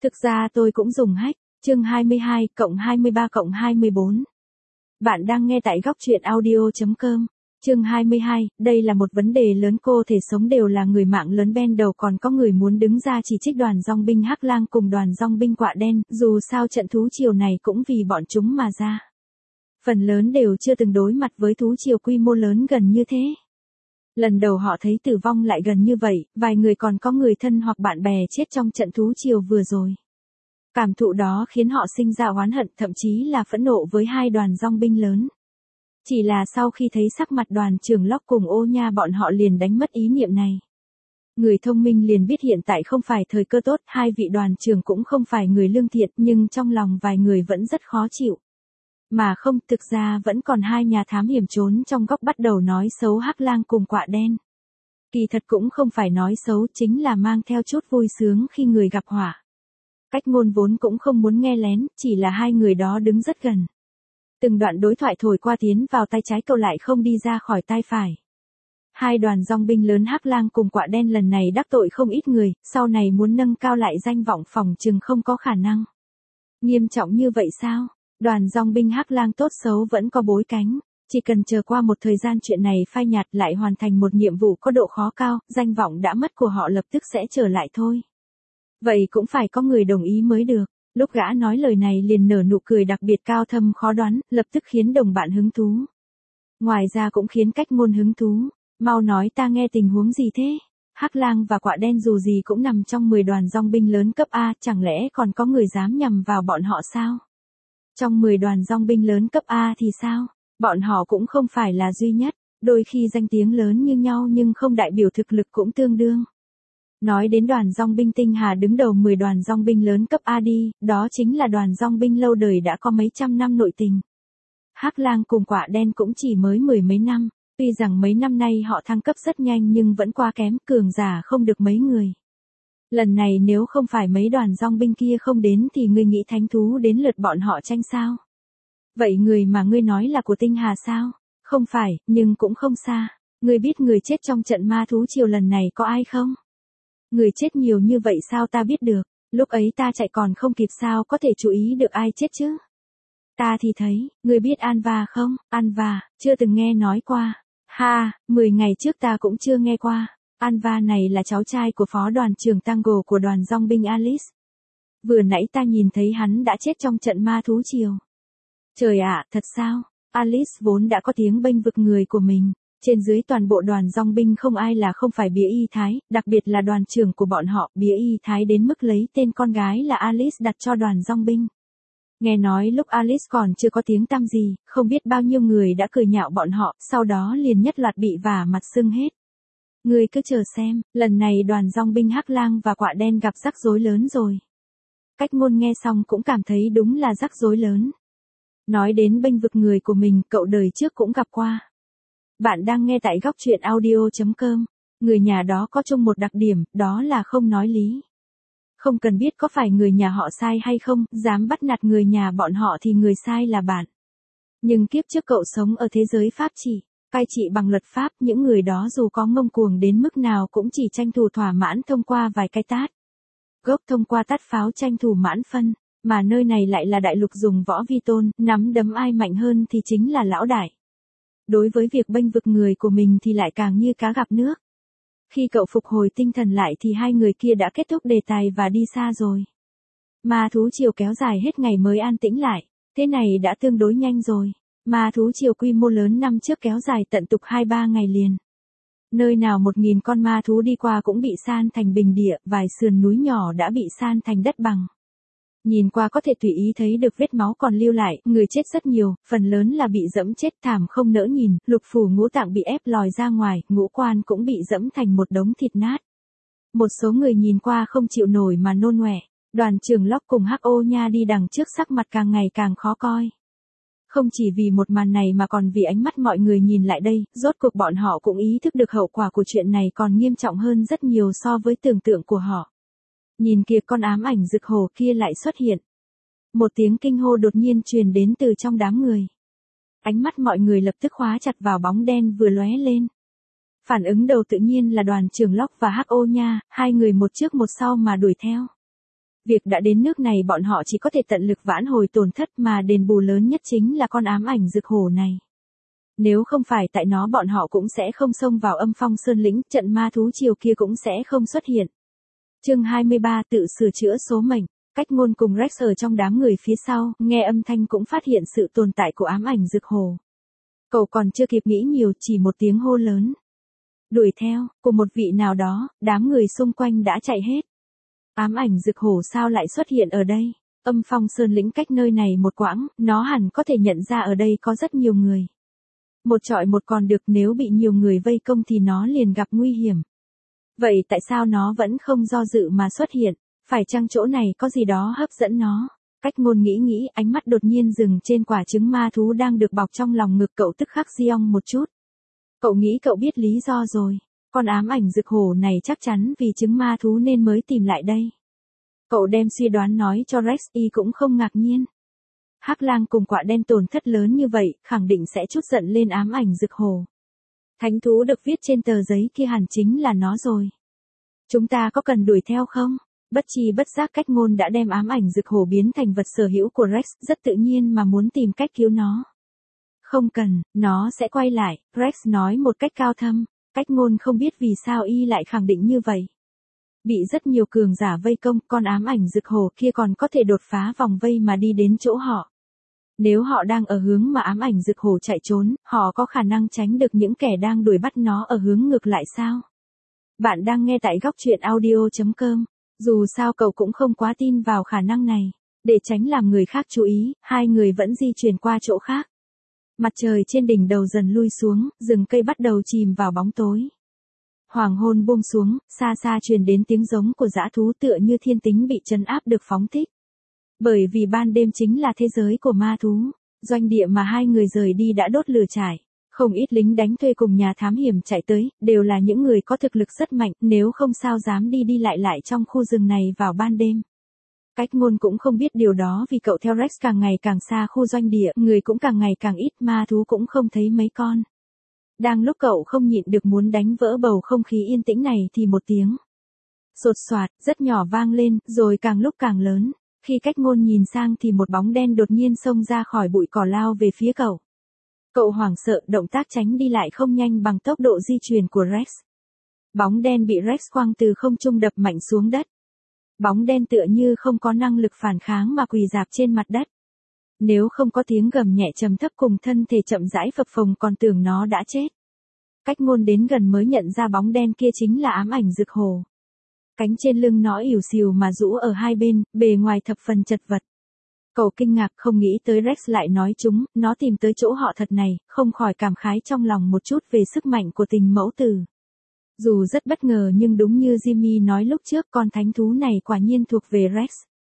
Thực ra tôi cũng dùng hack, chương 22 cộng 23 cộng 24. Bạn đang nghe tại góc truyện audio.com. Chương 22, đây là một vấn đề lớn, cô thể sống đều là người mạng lớn ben đầu, còn có người muốn đứng ra chỉ trích đoàn dong binh Hắc Lang cùng đoàn dong binh Quạ Đen, dù sao trận thú triều này cũng vì bọn chúng mà ra. Phần lớn đều chưa từng đối mặt với thú triều quy mô lớn gần như thế. Lần đầu họ thấy tử vong lại gần như vậy, vài người còn có người thân hoặc bạn bè chết trong trận thú triều vừa rồi. Cảm thụ đó khiến họ sinh ra oán hận, thậm chí là phẫn nộ với hai đoàn dong binh lớn. Chỉ là sau khi thấy sắc mặt đoàn trưởng Locke cùng Ô Nha, bọn họ liền đánh mất ý niệm này. Người thông minh liền biết hiện tại không phải thời cơ tốt, hai vị đoàn trưởng cũng không phải người lương thiện, nhưng trong lòng vài người vẫn rất khó chịu. Mà không, thực ra vẫn còn hai nhà thám hiểm trốn trong góc bắt đầu nói xấu Hắc Lang cùng Quạ Đen. Kỳ thật cũng không phải nói xấu, chính là mang theo chút vui sướng khi người gặp họa. Cách ngôn vốn cũng không muốn nghe lén, chỉ là hai người đó đứng rất gần. Từng đoạn đối thoại thổi qua tiến vào tai trái cậu lại không đi ra khỏi tai phải. Hai đoàn dong binh lớn Hắc Lang cùng Quạ Đen lần này đắc tội không ít người, sau này muốn nâng cao lại danh vọng phòng chừng không có khả năng. Nghiêm trọng như vậy sao? Đoàn dong binh Hắc Lang tốt xấu vẫn có bối cánh, chỉ cần chờ qua một thời gian chuyện này phai nhạt lại hoàn thành một nhiệm vụ có độ khó cao, danh vọng đã mất của họ lập tức sẽ trở lại thôi. Vậy cũng phải có người đồng ý mới được. Lúc gã nói lời này liền nở nụ cười đặc biệt cao thâm khó đoán, lập tức khiến đồng bạn hứng thú. Ngoài ra cũng khiến cách ngôn hứng thú. Mau nói ta nghe, tình huống gì thế? Hắc Lang và Quạ Đen dù gì cũng nằm trong 10 đoàn dong binh lớn cấp A, chẳng lẽ còn có người dám nhằm vào bọn họ sao? Trong 10 đoàn dong binh lớn cấp A thì sao? Bọn họ cũng không phải là duy nhất, đôi khi danh tiếng lớn như nhau nhưng không đại biểu thực lực cũng tương đương. Nói đến đoàn dong binh Tinh Hà đứng đầu 10 đoàn dong binh lớn cấp A đi, đó chính là đoàn dong binh lâu đời đã có mấy trăm năm nội tình. Hắc Lang cùng Quạ Đen cũng chỉ mới 10 mấy năm, tuy rằng mấy năm nay họ thăng cấp rất nhanh nhưng vẫn quá kém, cường giả không được mấy người. Lần này nếu không phải mấy đoàn dong binh kia không đến thì ngươi nghĩ thánh thú đến lượt bọn họ tranh sao? Vậy người mà ngươi nói là của Tinh Hà sao? Không phải, nhưng cũng không xa. Ngươi biết người chết trong trận ma thú triều lần này có ai không? Người chết nhiều như vậy sao ta biết được, lúc ấy ta chạy còn không kịp sao có thể chú ý được ai chết chứ. Ta thì thấy, người biết Anva không? Anva, chưa từng nghe nói qua. Ha, 10 ngày trước ta cũng chưa nghe qua. Anva này là cháu trai của phó đoàn trưởng Tango của đoàn dong binh Alice. Vừa nãy ta nhìn thấy hắn đã chết trong trận ma thú triều. Trời ạ, thật sao? Alice vốn đã có tiếng bênh vực người của mình. Trên dưới toàn bộ đoàn dong binh không ai là không phải Bía Y Thái, đặc biệt là đoàn trưởng của bọn họ, Bía Y Thái đến mức lấy tên con gái là Alice đặt cho đoàn dong binh. Nghe nói lúc Alice còn chưa có tiếng tăm gì, không biết bao nhiêu người đã cười nhạo bọn họ, sau đó liền nhất loạt bị vả mặt sưng hết. Ngươi cứ chờ xem, lần này đoàn dong binh Hắc Lang và Quạ Đen gặp rắc rối lớn rồi. Cách ngôn nghe xong cũng cảm thấy đúng là rắc rối lớn. Nói đến bênh vực người của mình, cậu đời trước cũng gặp qua. Bạn đang nghe tại góc truyện audio.com. Người nhà đó có chung một đặc điểm, đó là không nói lý. Không cần biết có phải người nhà họ sai hay không, dám bắt nạt người nhà bọn họ thì người sai là bạn. Nhưng kiếp trước cậu sống ở thế giới pháp trị, cai trị bằng luật pháp, những người đó dù có ngông cuồng đến mức nào cũng chỉ tranh thủ thỏa mãn thông qua vài cái tát. Gốc thông qua tát pháo tranh thủ mãn phân, mà nơi này lại là đại lục dùng võ vi tôn, nắm đấm ai mạnh hơn thì chính là lão đại. Đối với việc bênh vực người của mình thì lại càng như cá gặp nước. Khi cậu phục hồi tinh thần lại thì hai người kia đã kết thúc đề tài và đi xa rồi. Ma thú triều kéo dài hết ngày mới an tĩnh lại, thế này đã tương đối nhanh rồi. Ma thú triều quy mô lớn năm trước kéo dài tận tục 2-3 ngày liền. Nơi nào 1000 con ma thú đi qua cũng bị san thành bình địa, vài sườn núi nhỏ đã bị san thành đất bằng. Nhìn qua có thể tùy ý thấy được vết máu còn lưu lại, người chết rất nhiều, phần lớn là bị dẫm chết thảm không nỡ nhìn, lục phủ ngũ tạng bị ép lòi ra ngoài, ngũ quan cũng bị dẫm thành một đống thịt nát. Một số người nhìn qua không chịu nổi mà nôn ọe. Đoàn trưởng Locke cùng Hắc Ô Nha đi đằng trước sắc mặt càng ngày càng khó coi. Không chỉ vì một màn này mà còn vì ánh mắt mọi người nhìn lại đây, rốt cuộc bọn họ cũng ý thức được hậu quả của chuyện này còn nghiêm trọng hơn rất nhiều so với tưởng tượng của họ. Nhìn kìa, con ám ảnh rực hổ kia lại xuất hiện. Một tiếng kinh hô đột nhiên truyền đến từ trong đám người. Ánh mắt mọi người lập tức khóa chặt vào bóng đen vừa lóe lên. Phản ứng đầu tự nhiên là đoàn trưởng Locke và Hắc Ô Nha, hai người một trước một sau mà đuổi theo. Việc đã đến nước này bọn họ chỉ có thể tận lực vãn hồi tổn thất mà đền bù lớn nhất chính là con ám ảnh rực hổ này. Nếu không phải tại nó bọn họ cũng sẽ không xông vào Âm Phong Sơn lĩnh, trận ma thú chiều kia cũng sẽ không xuất hiện. Chương 23 tự sửa chữa số mệnh. Cách Ngôn cùng Rex ở trong đám người phía sau, nghe âm thanh cũng phát hiện sự tồn tại của ám ảnh rực hổ. Cậu còn chưa kịp nghĩ nhiều, chỉ một tiếng hô lớn. Đuổi theo, của một vị nào đó, đám người xung quanh đã chạy hết. Ám ảnh rực hổ sao lại xuất hiện ở đây? Âm Phong Sơn lĩnh cách nơi này một quãng, nó hẳn có thể nhận ra ở đây có rất nhiều người. Một trọi một còn được, nếu bị nhiều người vây công thì nó liền gặp nguy hiểm. Vậy tại sao nó vẫn không do dự mà xuất hiện? Phải chăng chỗ này có gì đó hấp dẫn nó? Cách Ngôn nghĩ, ánh mắt đột nhiên dừng trên quả trứng ma thú đang được bọc trong lòng ngực cậu, tức khắc giong một chút. Cậu nghĩ cậu biết lý do rồi. Con ám ảnh rực hổ này chắc chắn vì trứng ma thú nên mới tìm lại đây. Cậu đem suy đoán nói cho Rex, y cũng không ngạc nhiên. Hắc lang cùng quạ đen tổn thất lớn như vậy, khẳng định sẽ trút giận lên ám ảnh rực hổ. Thánh thú được viết trên tờ giấy kia hẳn chính là nó rồi. Chúng ta có cần đuổi theo không? Bất chi bất giác Cách Ngôn đã đem ám ảnh rực hổ biến thành vật sở hữu của Rex, rất tự nhiên mà muốn tìm cách cứu nó. Không cần, nó sẽ quay lại, Rex nói một cách cao thâm. Cách Ngôn không biết vì sao y lại khẳng định như vậy. Bị rất nhiều cường giả vây công, con ám ảnh rực hổ kia còn có thể đột phá vòng vây mà đi đến chỗ họ. Nếu họ đang ở hướng mà ám ảnh rực hổ chạy trốn, họ có khả năng tránh được những kẻ đang đuổi bắt nó ở hướng ngược lại sao? Bạn đang nghe tại góc truyện audio.com. Dù sao cậu cũng không quá tin vào khả năng này. Để tránh làm người khác chú ý, hai người vẫn di chuyển qua chỗ khác. Mặt trời trên đỉnh đầu dần lui xuống, rừng cây bắt đầu chìm vào bóng tối. Hoàng hôn buông xuống, xa xa truyền đến tiếng giống của dã thú, tựa như thiên tính bị trấn áp được phóng thích. Bởi vì ban đêm chính là thế giới của ma thú, doanh địa mà hai người rời đi đã đốt lửa trải. Không ít lính đánh thuê cùng nhà thám hiểm chạy tới, đều là những người có thực lực rất mạnh, nếu không sao dám đi lại trong khu rừng này vào ban đêm. Cách Ngôn cũng không biết điều đó vì cậu theo Rex càng ngày càng xa khu doanh địa, người cũng càng ngày càng ít, ma thú cũng không thấy mấy con. Đang lúc cậu không nhịn được muốn đánh vỡ bầu không khí yên tĩnh này thì một tiếng sột soạt, rất nhỏ vang lên, rồi càng lúc càng lớn. Khi Cách Ngôn nhìn sang thì một bóng đen đột nhiên xông ra khỏi bụi cỏ lao về phía cậu. Cậu hoảng sợ, động tác tránh đi lại không nhanh bằng tốc độ di chuyển của Rex. Bóng đen bị Rex quăng từ không trung đập mạnh xuống đất. Bóng đen tựa như không có năng lực phản kháng mà quỳ rạp trên mặt đất. Nếu không có tiếng gầm nhẹ trầm thấp cùng thân thể chậm rãi phập phồng còn tưởng nó đã chết. Cách Ngôn đến gần mới nhận ra bóng đen kia chính là ám ảnh rực hổ. Cánh trên lưng nó ỉu xìu mà rũ ở hai bên, bề ngoài thập phần chật vật. Cậu kinh ngạc không nghĩ tới Rex lại nói chúng, nó tìm tới chỗ họ thật này, không khỏi cảm khái trong lòng một chút về sức mạnh của tình mẫu tử. Dù rất bất ngờ nhưng đúng như Jimmy nói lúc trước, con thánh thú này quả nhiên thuộc về Rex.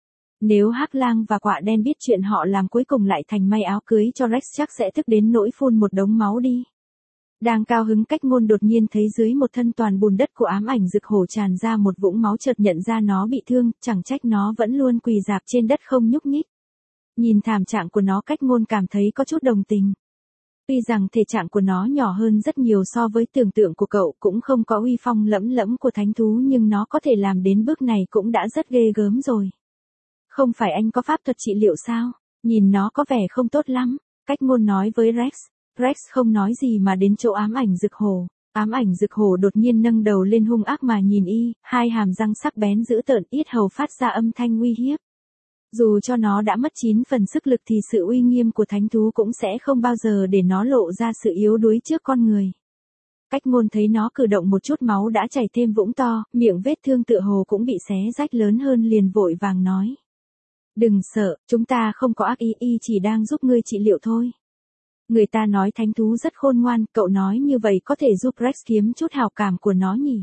Nếu Hắc lang và quạ đen biết chuyện họ làm cuối cùng lại thành may áo cưới cho Rex chắc sẽ tức đến nỗi phun một đống máu đi. Đang cao hứng, Cách Ngôn đột nhiên thấy dưới một thân toàn bùn đất của ám ảnh rực hổ tràn ra một vũng máu, chợt nhận ra nó bị thương, chẳng trách nó vẫn luôn quỳ rạp trên đất không nhúc nhích. Nhìn thảm trạng của nó, Cách Ngôn cảm thấy có chút đồng tình. Tuy rằng thể trạng của nó nhỏ hơn rất nhiều so với tưởng tượng của cậu, cũng không có uy phong lẫm lẫm của thánh thú, nhưng nó có thể làm đến bước này cũng đã rất ghê gớm rồi. Không phải anh có pháp thuật trị liệu sao? Nhìn nó có vẻ không tốt lắm, Cách Ngôn nói với Rex. Rex không nói gì mà đến chỗ ám ảnh rực hổ. Ám ảnh rực hổ đột nhiên nâng đầu lên hung ác mà nhìn y, hai hàm răng sắc bén dữ tợn, yết hầu phát ra âm thanh uy hiếp. Dù cho nó đã mất 9 phần sức lực thì sự uy nghiêm của thánh thú cũng sẽ không bao giờ để nó lộ ra sự yếu đuối trước con người. Cách Ngôn thấy nó cử động một chút máu đã chảy thêm vũng to, miệng vết thương tựa hồ cũng bị xé rách lớn hơn, liền vội vàng nói. Đừng sợ, chúng ta không có ác ý, y chỉ đang giúp ngươi trị liệu thôi. Người ta nói thánh thú rất khôn ngoan, cậu nói như vậy có thể giúp Rex kiếm chút hào cảm của nó nhỉ?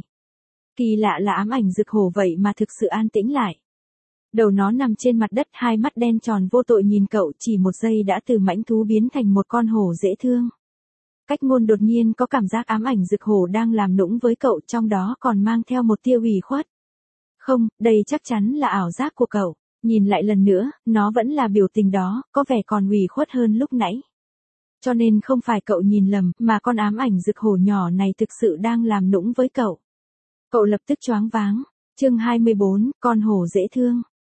Kỳ lạ là ám ảnh rực hổ vậy mà thực sự an tĩnh lại. Đầu nó nằm trên mặt đất, hai mắt đen tròn vô tội nhìn cậu, chỉ một giây đã từ mãnh thú biến thành một con hổ dễ thương. Cách Ngôn đột nhiên có cảm giác ám ảnh rực hổ đang làm nũng với cậu, trong đó còn mang theo một tia ủy khuất. Không, đây chắc chắn là ảo giác của cậu. Nhìn lại lần nữa, nó vẫn là biểu tình đó, có vẻ còn ủy khuất hơn lúc nãy. Cho nên không phải cậu nhìn lầm, mà con ám ảnh rực hổ nhỏ này thực sự đang làm nũng với cậu. Cậu lập tức choáng váng. Chương 24, con hổ dễ thương.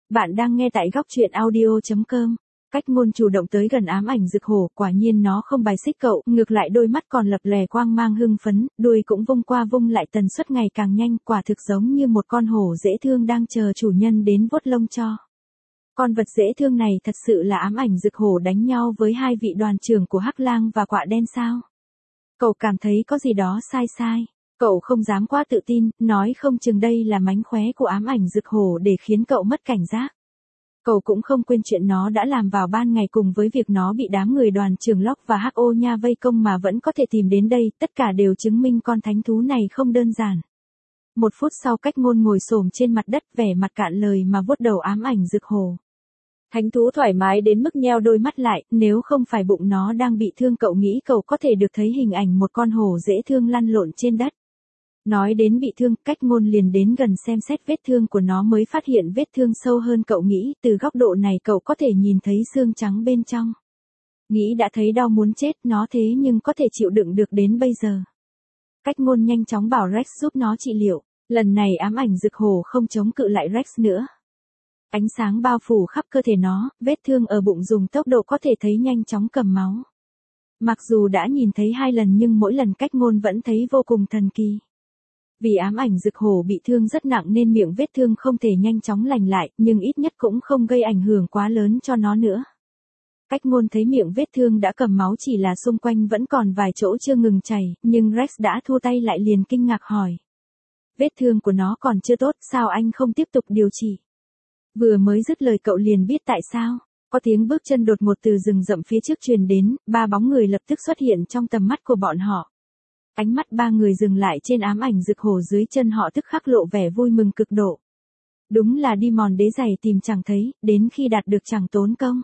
Bạn đang nghe tại góc truyện audio.com. Cách ngôn chủ động tới gần ám ảnh rực hổ, quả nhiên nó không bài xích cậu, ngược lại đôi mắt còn lập lòe quang mang hưng phấn, đuôi cũng vung qua vung lại tần suất ngày càng nhanh, quả thực giống như một con hổ dễ thương đang chờ chủ nhân đến vuốt lông cho. Con vật dễ thương này thật sự là ám ảnh rực hổ đánh nhau với hai vị đoàn trưởng của Hắc Lang và Quạ Đen sao? Cậu cảm thấy có gì đó sai sai. Cậu không dám quá tự tin, nói không chừng đây là mánh khóe của ám ảnh rực hổ để khiến cậu mất cảnh giác. Cậu cũng không quên chuyện nó đã làm vào ban ngày cùng với việc nó bị đám người đoàn trưởng Locke và H.O. Nha vây công mà vẫn có thể tìm đến đây, tất cả đều chứng minh con thánh thú này không đơn giản. Một phút sau cách ngôn ngồi xổm trên mặt đất vẻ mặt cạn lời mà vuốt đầu ám ảnh rực hổ. Thánh thú thoải mái đến mức nheo đôi mắt lại, nếu không phải bụng nó đang bị thương cậu nghĩ cậu có thể được thấy hình ảnh một con hổ dễ thương lăn lộn trên đất. Nói đến bị thương, cách ngôn liền đến gần xem xét vết thương của nó mới phát hiện vết thương sâu hơn cậu nghĩ, từ góc độ này cậu có thể nhìn thấy xương trắng bên trong. Nghĩ đã thấy đau muốn chết nó thế nhưng có thể chịu đựng được đến bây giờ. Cách ngôn nhanh chóng bảo Rex giúp nó trị liệu, lần này ám ảnh rực hổ không chống cự lại Rex nữa. Ánh sáng bao phủ khắp cơ thể nó, vết thương ở bụng dùng tốc độ có thể thấy nhanh chóng cầm máu. Mặc dù đã nhìn thấy 2 lần nhưng mỗi lần cách ngôn vẫn thấy vô cùng thần kỳ. Vì ám ảnh rực hổ bị thương rất nặng nên miệng vết thương không thể nhanh chóng lành lại, nhưng ít nhất cũng không gây ảnh hưởng quá lớn cho nó nữa. Cách ngôn thấy miệng vết thương đã cầm máu chỉ là xung quanh vẫn còn vài chỗ chưa ngừng chảy, nhưng Rex đã thua tay lại liền kinh ngạc hỏi. Vết thương của nó còn chưa tốt, sao anh không tiếp tục điều trị? Vừa mới dứt lời cậu liền biết tại sao. Có tiếng bước chân đột ngột từ rừng rậm phía trước truyền đến, 3 bóng người lập tức xuất hiện trong tầm mắt của bọn họ. Ánh mắt 3 người dừng lại trên ám ảnh rực hổ dưới chân họ tức khắc lộ vẻ vui mừng cực độ. Đúng là đi mòn đế giày tìm chẳng thấy, đến khi đạt được chẳng tốn công.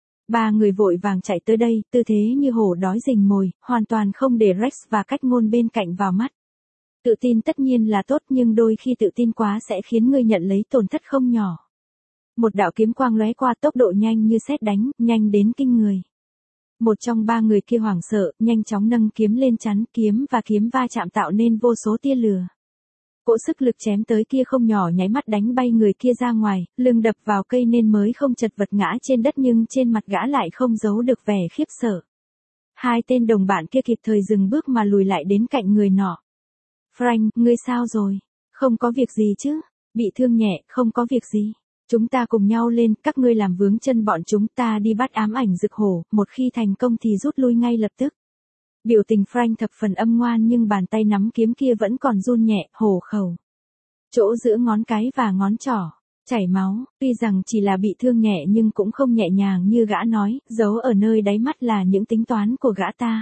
3 người vội vàng chạy tới đây, tư thế như hổ đói rình mồi, hoàn toàn không để Rex và cách ngôn bên cạnh vào mắt. Tự tin tất nhiên là tốt nhưng đôi khi tự tin quá sẽ khiến người nhận lấy tổn thất không nhỏ. Một đạo kiếm quang lóe qua tốc độ nhanh như sét đánh, nhanh đến kinh người. Một trong 3 người kia hoảng sợ, nhanh chóng nâng kiếm lên chắn, kiếm và kiếm va chạm tạo nên vô số tia lửa. Cỗ sức lực chém tới kia không nhỏ nháy mắt đánh bay người kia ra ngoài, lưng đập vào cây nên mới không chật vật ngã trên đất nhưng trên mặt gã lại không giấu được vẻ khiếp sợ. 2 tên đồng bạn kia kịp thời dừng bước mà lùi lại đến cạnh người nọ. Frank, ngươi sao rồi? Không có việc gì chứ? Bị thương nhẹ, không có việc gì. Chúng ta cùng nhau lên, các ngươi làm vướng chân bọn chúng ta đi bắt ám ảnh rực hổ, một khi thành công thì rút lui ngay lập tức. Biểu tình Frank thập phần âm ngoan nhưng bàn tay nắm kiếm kia vẫn còn run nhẹ, hổ khẩu. Chỗ giữa ngón cái và ngón trỏ, chảy máu, tuy rằng chỉ là bị thương nhẹ nhưng cũng không nhẹ nhàng như gã nói, giấu ở nơi đáy mắt là những tính toán của gã ta.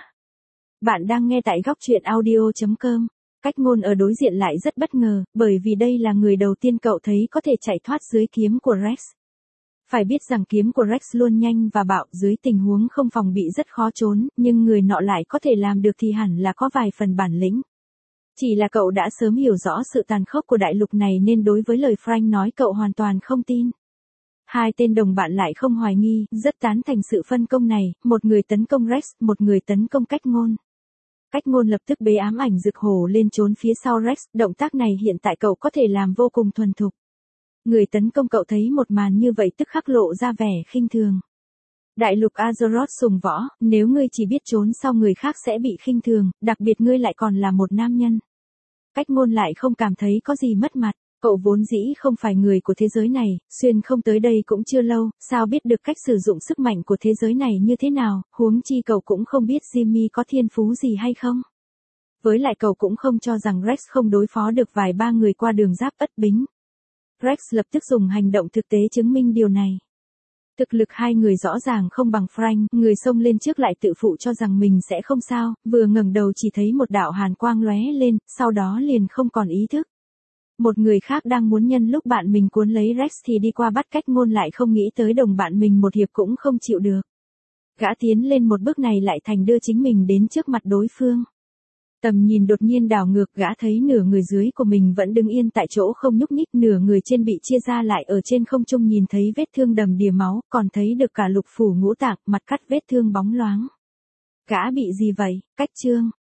Bạn đang nghe tại góc truyện audio.com. Cách ngôn ở đối diện lại rất bất ngờ, bởi vì đây là người đầu tiên cậu thấy có thể chạy thoát dưới kiếm của Rex. Phải biết rằng kiếm của Rex luôn nhanh và bạo, dưới tình huống không phòng bị rất khó trốn, nhưng người nọ lại có thể làm được thì hẳn là có vài phần bản lĩnh. Chỉ là cậu đã sớm hiểu rõ sự tàn khốc của đại lục này nên đối với lời Frank nói cậu hoàn toàn không tin. 2 tên đồng bạn lại không hoài nghi, rất tán thành sự phân công này, một người tấn công Rex, một người tấn công cách ngôn. Cách ngôn lập tức bế ám ảnh rực hổ lên trốn phía sau Rex, động tác này hiện tại cậu có thể làm vô cùng thuần thục. Người tấn công cậu thấy một màn như vậy tức khắc lộ ra vẻ khinh thường. Đại lục Azeroth sùng võ, nếu ngươi chỉ biết trốn sau người khác sẽ bị khinh thường, đặc biệt ngươi lại còn là một nam nhân. Cách ngôn lại không cảm thấy có gì mất mặt. Cậu vốn dĩ không phải người của thế giới này, xuyên không tới đây cũng chưa lâu, sao biết được cách sử dụng sức mạnh của thế giới này như thế nào, huống chi cậu cũng không biết Jimmy có thiên phú gì hay không. Với lại cậu cũng không cho rằng Rex không đối phó được vài 3 người qua đường giáp Ất Bính. Rex lập tức dùng hành động thực tế chứng minh điều này. Thực lực 2 người rõ ràng không bằng Frank, người xông lên trước lại tự phụ cho rằng mình sẽ không sao, vừa ngẩng đầu chỉ thấy một đạo hàn quang lóe lên, sau đó liền không còn ý thức. Một người khác đang muốn nhân lúc bạn mình cuốn lấy Rex thì đi qua bắt cách ngôn lại không nghĩ tới đồng bạn mình một hiệp cũng không chịu được. Gã tiến lên một bước này lại thành đưa chính mình đến trước mặt đối phương. Tầm nhìn đột nhiên đảo ngược gã thấy nửa người dưới của mình vẫn đứng yên tại chỗ không nhúc nhích, nửa người trên bị chia ra lại ở trên không trung nhìn thấy vết thương đầm đìa máu, còn thấy được cả lục phủ ngũ tạng, mặt cắt vết thương bóng loáng. Gã bị gì vậy? Cách Trương,